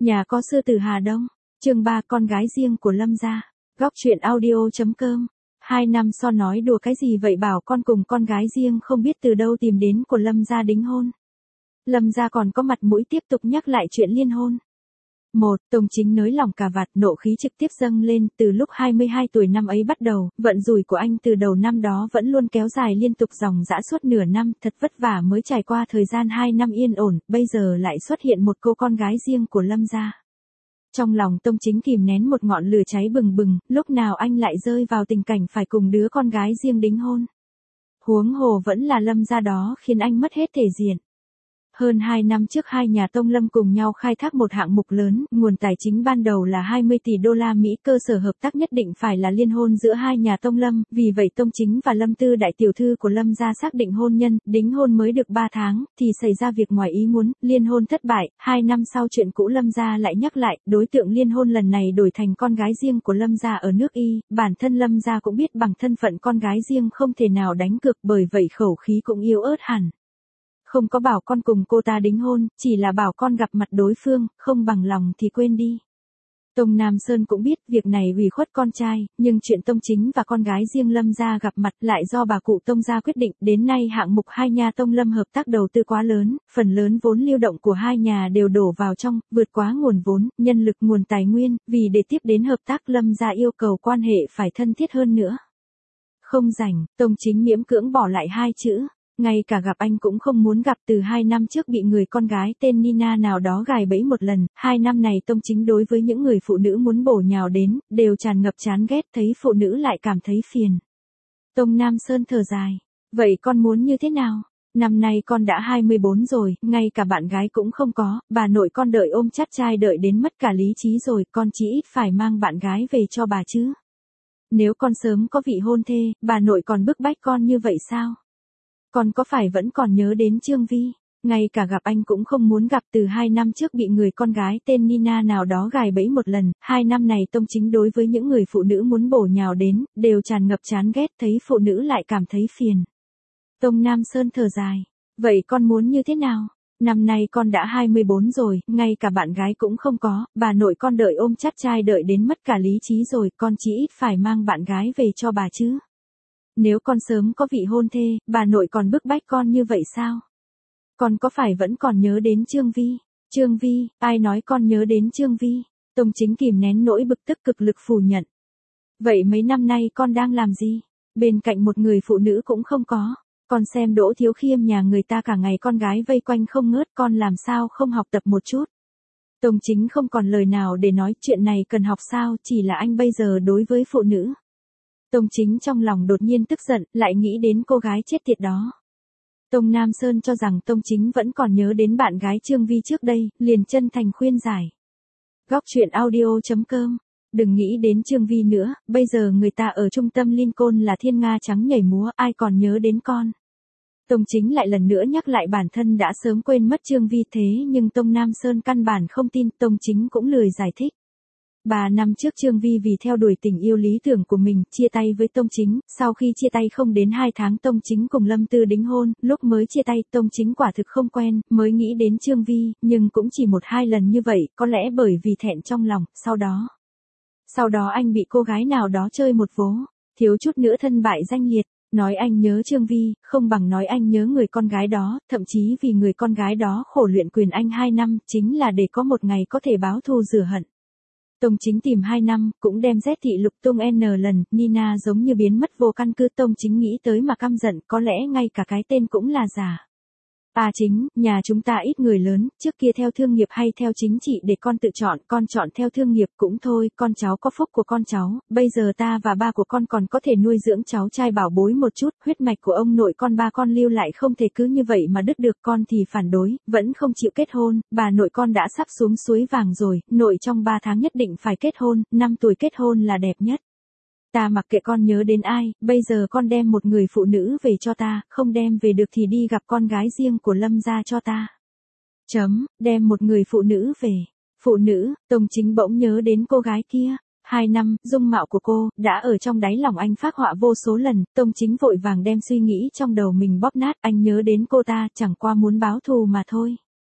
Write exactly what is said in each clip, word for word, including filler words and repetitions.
Nhà có sư tử Hà Đông, chương ba con gái riêng của Lâm gia. Góc truyện audio.com. Hai năm so nói đùa cái gì vậy, bảo con cùng con gái riêng không biết từ đâu tìm đến của Lâm gia đính hôn. Lâm gia còn có mặt mũi tiếp tục nhắc lại chuyện liên hôn. Một, Tông Chính nới lỏng cà vạt, nộ khí trực tiếp dâng lên. Từ lúc hai mươi hai tuổi năm ấy bắt đầu, vận rủi của anh từ đầu năm đó vẫn luôn kéo dài liên tục dòng dã suốt nửa năm, thật vất vả mới trải qua thời gian hai năm yên ổn, bây giờ lại xuất hiện một cô con gái riêng của Lâm gia. Trong lòng Tông Chính kìm nén một ngọn lửa cháy bừng bừng, lúc nào anh lại rơi vào tình cảnh phải cùng đứa con gái riêng đính hôn. Huống hồ vẫn là Lâm gia đó khiến anh mất hết thể diện. Hơn hai năm trước hai nhà Tông Lâm cùng nhau khai thác một hạng mục lớn, nguồn tài chính ban đầu là hai mươi tỷ đô la Mỹ, cơ sở hợp tác nhất định phải là liên hôn giữa hai nhà Tông Lâm, vì vậy Tông Chính và Lâm Tư đại tiểu thư của Lâm gia xác định hôn nhân, đính hôn mới được ba tháng, thì xảy ra việc ngoài ý muốn, liên hôn thất bại, hai năm sau chuyện cũ Lâm gia lại nhắc lại, đối tượng liên hôn lần này đổi thành con gái riêng của Lâm gia ở nước Y, bản thân Lâm gia cũng biết bằng thân phận con gái riêng không thể nào đánh cược, bởi vậy khẩu khí cũng yếu ớt hẳn. Không có bảo con cùng cô ta đính hôn, chỉ là bảo con gặp mặt đối phương, không bằng lòng thì quên đi. Tông Nam Sơn cũng biết việc này ủy khuất con trai, nhưng chuyện Tông Chính và con gái riêng Lâm gia gặp mặt lại do bà cụ Tông gia quyết định. Đến nay hạng mục hai nhà Tông Lâm hợp tác đầu tư quá lớn, phần lớn vốn lưu động của hai nhà đều đổ vào trong, vượt quá nguồn vốn, nhân lực, nguồn tài nguyên, vì để tiếp đến hợp tác Lâm gia yêu cầu quan hệ phải thân thiết hơn nữa. Không rảnh, Tông Chính miễn cưỡng bỏ lại hai chữ. Ngay cả gặp anh cũng không muốn gặp, từ hai năm trước bị người con gái tên Nina nào đó gài bẫy một lần, hai năm này Tông Chính đối với những người phụ nữ muốn bổ nhào đến, đều tràn ngập chán ghét, thấy phụ nữ lại cảm thấy phiền. Tông Nam Sơn thở dài, vậy con muốn như thế nào? Năm nay con đã hai mươi bốn rồi, ngay cả bạn gái cũng không có, bà nội con đợi ôm chắt trai đợi đến mất cả lý trí rồi, con chỉ ít phải mang bạn gái về cho bà chứ. Nếu con sớm có vị hôn thê, bà nội còn bức bách con như vậy sao? Con có phải vẫn còn nhớ đến Trương Vi? Ngay cả gặp anh cũng không muốn gặp, từ hai năm trước bị người con gái tên Nina nào đó gài bẫy một lần, hai năm này Tông Chính đối với những người phụ nữ muốn bổ nhào đến, đều tràn ngập chán ghét, thấy phụ nữ lại cảm thấy phiền. Tông Nam Sơn thở dài, vậy con muốn như thế nào? Năm nay con đã hai mươi bốn rồi, ngay cả bạn gái cũng không có, bà nội con đợi ôm chắt trai đợi đến mất cả lý trí rồi, con chỉ ít phải mang bạn gái về cho bà chứ. Nếu con sớm có vị hôn thê, bà nội còn bức bách con như vậy sao? Con có phải vẫn còn nhớ đến Trương Vi? Trương Vi, ai nói con nhớ đến Trương Vi? Tông Chính kìm nén nỗi bực tức cực lực phủ nhận. Vậy mấy năm nay con đang làm gì? Bên cạnh một người phụ nữ cũng không có. Con xem Đỗ Thiếu Khiêm nhà người ta cả ngày con gái vây quanh không ngớt, con làm sao không học tập một chút? Tông Chính không còn lời nào để nói, chuyện này cần học sao, chỉ là anh bây giờ đối với phụ nữ. Tông Chính trong lòng đột nhiên tức giận, lại nghĩ đến cô gái chết tiệt đó. Tông Nam Sơn cho rằng Tông Chính vẫn còn nhớ đến bạn gái Trương Vi trước đây, liền chân thành khuyên giải. Góc truyện audio.com. Đừng nghĩ đến Trương Vi nữa, bây giờ người ta ở trung tâm Lincoln là thiên nga trắng nhảy múa, ai còn nhớ đến con. Tông Chính lại lần nữa nhắc lại bản thân đã sớm quên mất Trương Vi, thế nhưng Tông Nam Sơn căn bản không tin, Tông Chính cũng lười giải thích. Ba năm trước Trương Vi vì theo đuổi tình yêu lý tưởng của mình, chia tay với Tông Chính, sau khi chia tay không đến hai tháng Tông Chính cùng Lâm Tư đính hôn, lúc mới chia tay Tông Chính quả thực không quen, mới nghĩ đến Trương Vi, nhưng cũng chỉ một hai lần như vậy, có lẽ bởi vì thẹn trong lòng, sau đó. Sau đó anh bị cô gái nào đó chơi một vố, thiếu chút nữa thân bại danh liệt, nói anh nhớ Trương Vi, không bằng nói anh nhớ người con gái đó, thậm chí vì người con gái đó khổ luyện quyền anh hai năm, chính là để có một ngày có thể báo thù rửa hận. Tông Chính tìm hai năm, cũng đem rét thị lục tung N lần, Nina giống như biến mất vô căn cứ, Tông Chính nghĩ tới mà căm giận, có lẽ ngay cả cái tên cũng là giả. À Chính, nhà chúng ta ít người lớn, trước kia theo thương nghiệp hay theo chính trị để con tự chọn, con chọn theo thương nghiệp cũng thôi, con cháu có phúc của con cháu, bây giờ ta và ba của con còn có thể nuôi dưỡng cháu trai bảo bối một chút, huyết mạch của ông nội con ba con lưu lại không thể cứ như vậy mà đứt được, con thì phản đối, vẫn không chịu kết hôn, bà nội con đã sắp xuống suối vàng rồi, nội trong ba tháng nhất định phải kết hôn, năm tuổi kết hôn là đẹp nhất. Ta mặc kệ con nhớ đến ai, bây giờ con đem một người phụ nữ về cho ta, không đem về được thì đi gặp con gái riêng của Lâm gia cho ta. Chấm, đem một người phụ nữ về. Phụ nữ, Tông Chính bỗng nhớ đến cô gái kia. Hai năm, dung mạo của cô, đã ở trong đáy lòng anh phác họa vô số lần, Tông Chính vội vàng đem suy nghĩ trong đầu mình bóp nát, anh nhớ đến cô ta, chẳng qua muốn báo thù mà thôi.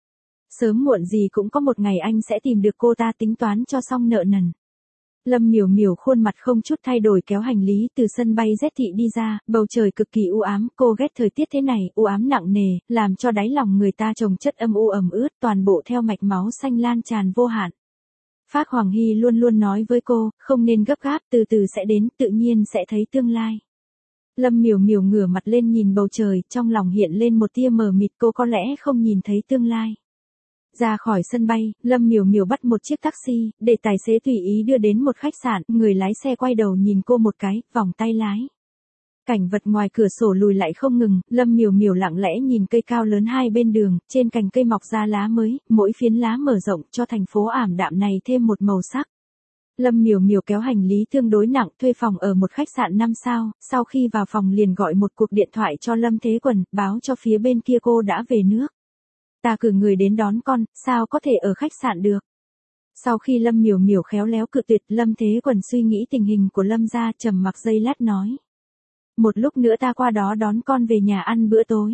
Sớm muộn gì cũng có một ngày anh sẽ tìm được cô ta tính toán cho xong nợ nần. Lâm Miểu Miểu khuôn mặt không chút thay đổi kéo hành lý từ sân bay Z thị đi ra, bầu trời cực kỳ u ám, cô ghét thời tiết thế này, u ám nặng nề, làm cho đáy lòng người ta chồng chất âm u ẩm ướt, toàn bộ theo mạch máu xanh lan tràn vô hạn. Phác Hoàng Hy luôn luôn nói với cô, không nên gấp gáp, từ từ sẽ đến, tự nhiên sẽ thấy tương lai. Lâm Miểu Miểu ngửa mặt lên nhìn bầu trời, trong lòng hiện lên một tia mờ mịt, cô có lẽ không nhìn thấy tương lai. Ra khỏi sân bay, Lâm Miểu Miểu bắt một chiếc taxi, để tài xế tùy ý đưa đến một khách sạn, người lái xe quay đầu nhìn cô một cái, vòng tay lái. Cảnh vật ngoài cửa sổ lùi lại không ngừng, Lâm Miểu Miểu lặng lẽ nhìn cây cao lớn hai bên đường, trên cành cây mọc ra lá mới, mỗi phiến lá mở rộng cho thành phố ảm đạm này thêm một màu sắc. Lâm Miểu Miểu kéo hành lý tương đối nặng, thuê phòng ở một khách sạn năm sao, sau khi vào phòng liền gọi một cuộc điện thoại cho Lâm Thế Quần, báo cho phía bên kia cô đã về nước. Ta cử người đến đón con, sao có thể ở khách sạn được? Sau khi Lâm Miểu Miểu khéo léo cự tuyệt, Lâm Thế Quần suy nghĩ tình hình của Lâm gia, trầm mặc giây lát nói. Một lúc nữa ta qua đó đón con về nhà ăn bữa tối.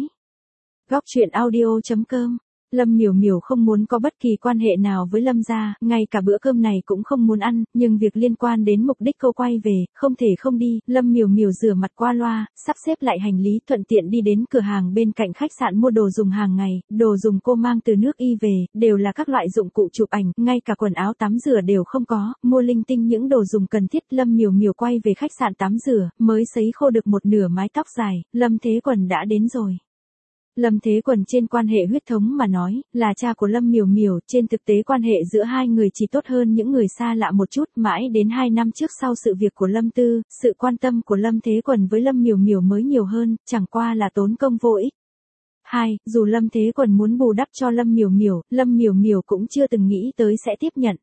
Góc truyện audio chấm com. Lâm Miểu Miểu không muốn có bất kỳ quan hệ nào với Lâm gia, ngay cả bữa cơm này cũng không muốn ăn, nhưng việc liên quan đến mục đích cô quay về, không thể không đi. Lâm Miểu Miểu rửa mặt qua loa, sắp xếp lại hành lý, thuận tiện đi đến cửa hàng bên cạnh khách sạn mua đồ dùng hàng ngày, đồ dùng cô mang từ nước Y về, đều là các loại dụng cụ chụp ảnh, ngay cả quần áo tắm rửa đều không có, mua linh tinh những đồ dùng cần thiết. Lâm Miểu Miểu quay về khách sạn tắm rửa, mới sấy khô được một nửa mái tóc dài, Lâm Thế Quần đã đến rồi. Lâm Thế Quần trên quan hệ huyết thống mà nói, là cha của Lâm Miểu Miểu, trên thực tế quan hệ giữa hai người chỉ tốt hơn những người xa lạ một chút, mãi đến hai năm trước sau sự việc của Lâm Tư, sự quan tâm của Lâm Thế Quần với Lâm Miểu Miểu mới nhiều hơn, chẳng qua là tốn công vô ích. Hai, dù Lâm Thế Quần muốn bù đắp cho Lâm Miểu Miểu, Lâm Miểu Miểu cũng chưa từng nghĩ tới sẽ tiếp nhận.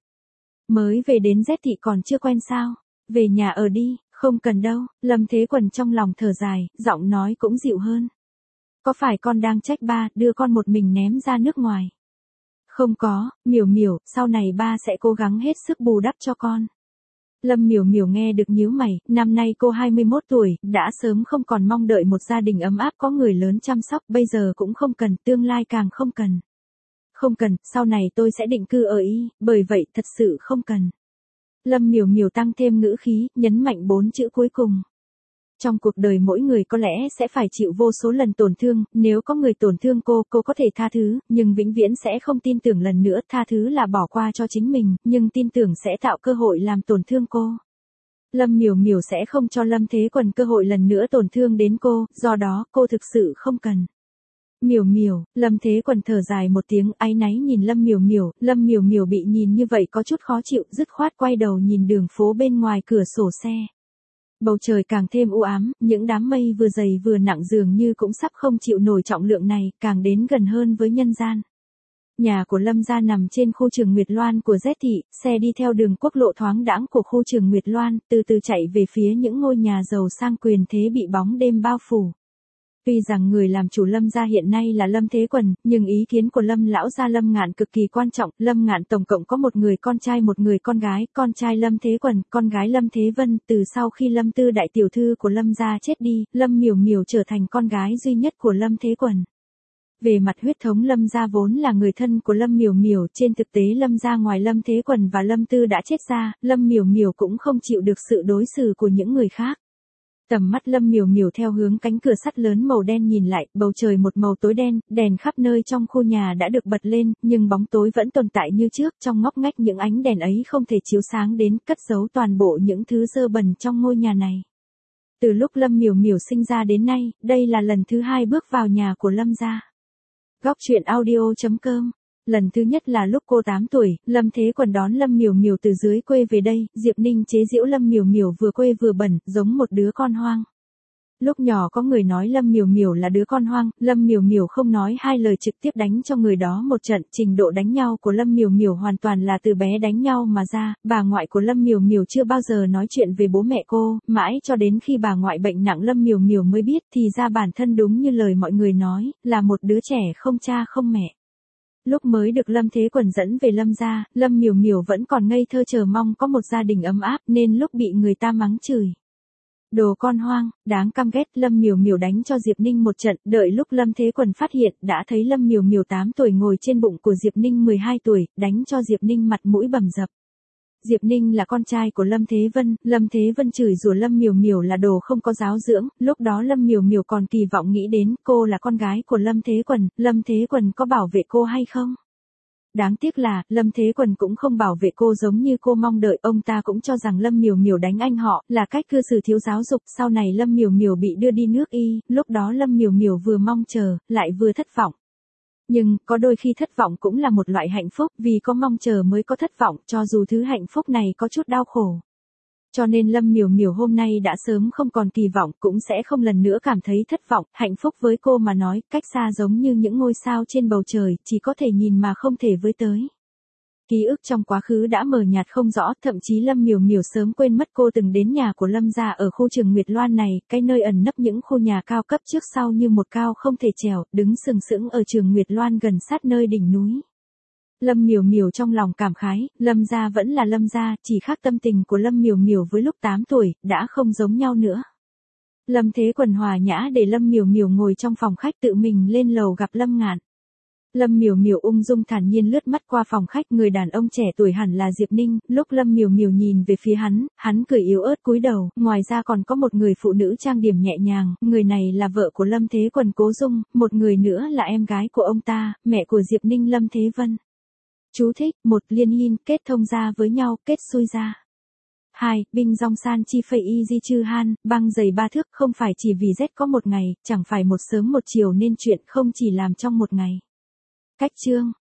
Mới về đến Z thị còn chưa quen sao? Về nhà ở đi, không cần đâu. Lâm Thế Quần trong lòng thở dài, giọng nói cũng dịu hơn. Có phải con đang trách ba, đưa con một mình ném ra nước ngoài? Không có, Miểu Miểu, sau này ba sẽ cố gắng hết sức bù đắp cho con. Lâm Miểu Miểu nghe được nhíu mày, năm nay cô hai mươi mốt tuổi, đã sớm không còn mong đợi một gia đình ấm áp có người lớn chăm sóc, bây giờ cũng không cần, tương lai càng không cần. Không cần, sau này tôi sẽ định cư ở Y, bởi vậy thật sự không cần. Lâm Miểu Miểu tăng thêm ngữ khí, nhấn mạnh bốn chữ cuối cùng. Trong cuộc đời mỗi người có lẽ sẽ phải chịu vô số lần tổn thương, nếu có người tổn thương cô, cô có thể tha thứ, nhưng vĩnh viễn sẽ không tin tưởng lần nữa, tha thứ là bỏ qua cho chính mình, nhưng tin tưởng sẽ tạo cơ hội làm tổn thương cô. Lâm Miểu Miểu sẽ không cho Lâm Thế Quần cơ hội lần nữa tổn thương đến cô, do đó cô thực sự không cần. Miểu Miểu, Lâm Thế Quần thở dài một tiếng, áy náy nhìn Lâm Miểu Miểu, Lâm Miểu Miểu bị nhìn như vậy có chút khó chịu, dứt khoát quay đầu nhìn đường phố bên ngoài cửa sổ xe. Bầu trời càng thêm u ám, những đám mây vừa dày vừa nặng dường như cũng sắp không chịu nổi trọng lượng này, càng đến gần hơn với nhân gian. Nhà của Lâm gia nằm trên khu trường Nguyệt Loan của Z thị, xe đi theo đường quốc lộ thoáng đãng của khu trường Nguyệt Loan, từ từ chạy về phía những ngôi nhà giàu sang quyền thế bị bóng đêm bao phủ. Tuy rằng người làm chủ Lâm gia hiện nay là Lâm Thế Quần, nhưng ý kiến của Lâm lão gia Lâm Ngạn cực kỳ quan trọng. Lâm Ngạn tổng cộng có một người con trai một người con gái, con trai Lâm Thế Quần, con gái Lâm Thế Vân. Từ sau khi Lâm Tư đại tiểu thư của Lâm gia chết đi, Lâm Miểu Miểu trở thành con gái duy nhất của Lâm Thế Quần. Về mặt huyết thống Lâm gia vốn là người thân của Lâm Miểu Miểu, trên thực tế Lâm gia ngoài Lâm Thế Quần và Lâm Tư đã chết ra, Lâm Miểu Miểu cũng không chịu được sự đối xử của những người khác. Tầm mắt Lâm Miểu Miểu theo hướng cánh cửa sắt lớn màu đen nhìn lại, bầu trời một màu tối đen, đèn khắp nơi trong khu nhà đã được bật lên, nhưng bóng tối vẫn tồn tại như trước, trong ngóc ngách những ánh đèn ấy không thể chiếu sáng đến, cất giấu toàn bộ những thứ dơ bẩn trong ngôi nhà này. Từ lúc Lâm Miểu Miểu sinh ra đến nay, đây là lần thứ hai bước vào nhà của Lâm gia. Góc truyện audio chấm com. Lần thứ nhất là lúc cô tám tuổi, Lâm Thế Quần đón Lâm Miểu Miểu từ dưới quê về đây, Diệp Ninh chế giễu Lâm Miểu Miểu vừa quê vừa bẩn, giống một đứa con hoang. Lúc nhỏ có người nói Lâm Miểu Miểu là đứa con hoang, Lâm Miểu Miểu không nói hai lời trực tiếp đánh cho người đó một trận, trình độ đánh nhau của Lâm Miểu Miểu hoàn toàn là từ bé đánh nhau mà ra, bà ngoại của Lâm Miểu Miểu chưa bao giờ nói chuyện về bố mẹ cô, mãi cho đến khi bà ngoại bệnh nặng Lâm Miểu Miểu mới biết thì ra bản thân đúng như lời mọi người nói, là một đứa trẻ không cha không mẹ. Lúc mới được Lâm Thế Quần dẫn về Lâm gia, Lâm Miểu Miểu vẫn còn ngây thơ chờ mong có một gia đình ấm áp nên lúc bị người ta mắng chửi. Đồ con hoang, đáng căm ghét. Lâm Miểu Miểu đánh cho Diệp Ninh một trận, đợi lúc Lâm Thế Quần phát hiện, đã thấy Lâm Miểu Miểu tám tuổi ngồi trên bụng của Diệp Ninh mười hai tuổi, đánh cho Diệp Ninh mặt mũi bầm dập. Diệp Ninh là con trai của Lâm Thế Vân, Lâm Thế Vân chửi rủa Lâm Miểu Miểu là đồ không có giáo dưỡng, lúc đó Lâm Miểu Miểu còn kỳ vọng nghĩ đến cô là con gái của Lâm Thế Quần, Lâm Thế Quần có bảo vệ cô hay không? Đáng tiếc là, Lâm Thế Quần cũng không bảo vệ cô giống như cô mong đợi, ông ta cũng cho rằng Lâm Miểu Miểu đánh anh họ, là cách cư xử thiếu giáo dục, sau này Lâm Miểu Miểu bị đưa đi nước y, lúc đó Lâm Miểu Miểu vừa mong chờ, lại vừa thất vọng. Nhưng, có đôi khi thất vọng cũng là một loại hạnh phúc, vì có mong chờ mới có thất vọng, cho dù thứ hạnh phúc này có chút đau khổ. Cho nên Lâm Miểu Miểu hôm nay đã sớm không còn kỳ vọng, cũng sẽ không lần nữa cảm thấy thất vọng, hạnh phúc với cô mà nói, cách xa giống như những ngôi sao trên bầu trời, chỉ có thể nhìn mà không thể với tới. Ký ức trong quá khứ đã mờ nhạt không rõ, thậm chí Lâm Miểu Miểu sớm quên mất cô từng đến nhà của Lâm gia ở khu Trường Nguyệt Loan này, cái nơi ẩn nấp những khu nhà cao cấp trước sau như một cao không thể trèo, đứng sừng sững ở Trường Nguyệt Loan gần sát nơi đỉnh núi. Lâm Miểu Miểu trong lòng cảm khái, Lâm gia vẫn là Lâm gia, chỉ khác tâm tình của Lâm Miểu Miểu với lúc tám tuổi, đã không giống nhau nữa. Lâm Thế Quần hòa nhã để Lâm Miểu Miểu ngồi trong phòng khách tự mình lên lầu gặp Lâm Ngạn. Lâm Miểu Miểu ung dung thản nhiên lướt mắt qua phòng khách, người đàn ông trẻ tuổi hẳn là Diệp Ninh, lúc Lâm Miểu Miểu nhìn về phía hắn, hắn cười yếu ớt cúi đầu, ngoài ra còn có một người phụ nữ trang điểm nhẹ nhàng, người này là vợ của Lâm Thế Quần Cố Dung, một người nữa là em gái của ông ta, mẹ của Diệp Ninh Lâm Thế Vân. Chú thích, một liên hin, kết thông ra với nhau, kết xuôi ra. hai. Binh dong san chi phây y di chư han, băng dày ba thước, không phải chỉ vì rét có một ngày, chẳng phải một sớm một chiều nên chuyện không chỉ làm trong một ngày. Cách chương